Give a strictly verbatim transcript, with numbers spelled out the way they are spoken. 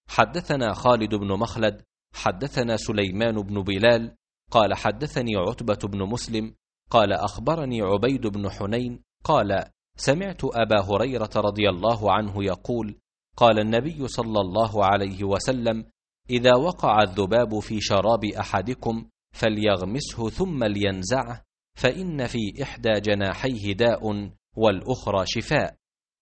حدثنا خالد بن مخلد حدثنا سليمان بن بلال قال حدثني عتبة بن مسلم قال أخبرني عبيد بن حنين قال سمعت أبا هريرة رضي الله عنه يقول قال النبي صلى الله عليه وسلم إذا وقع الذباب في شراب أحدكم فليغمسه ثم لينزعه، فإن في إحدى جناحيه داء والأخرى شفاء.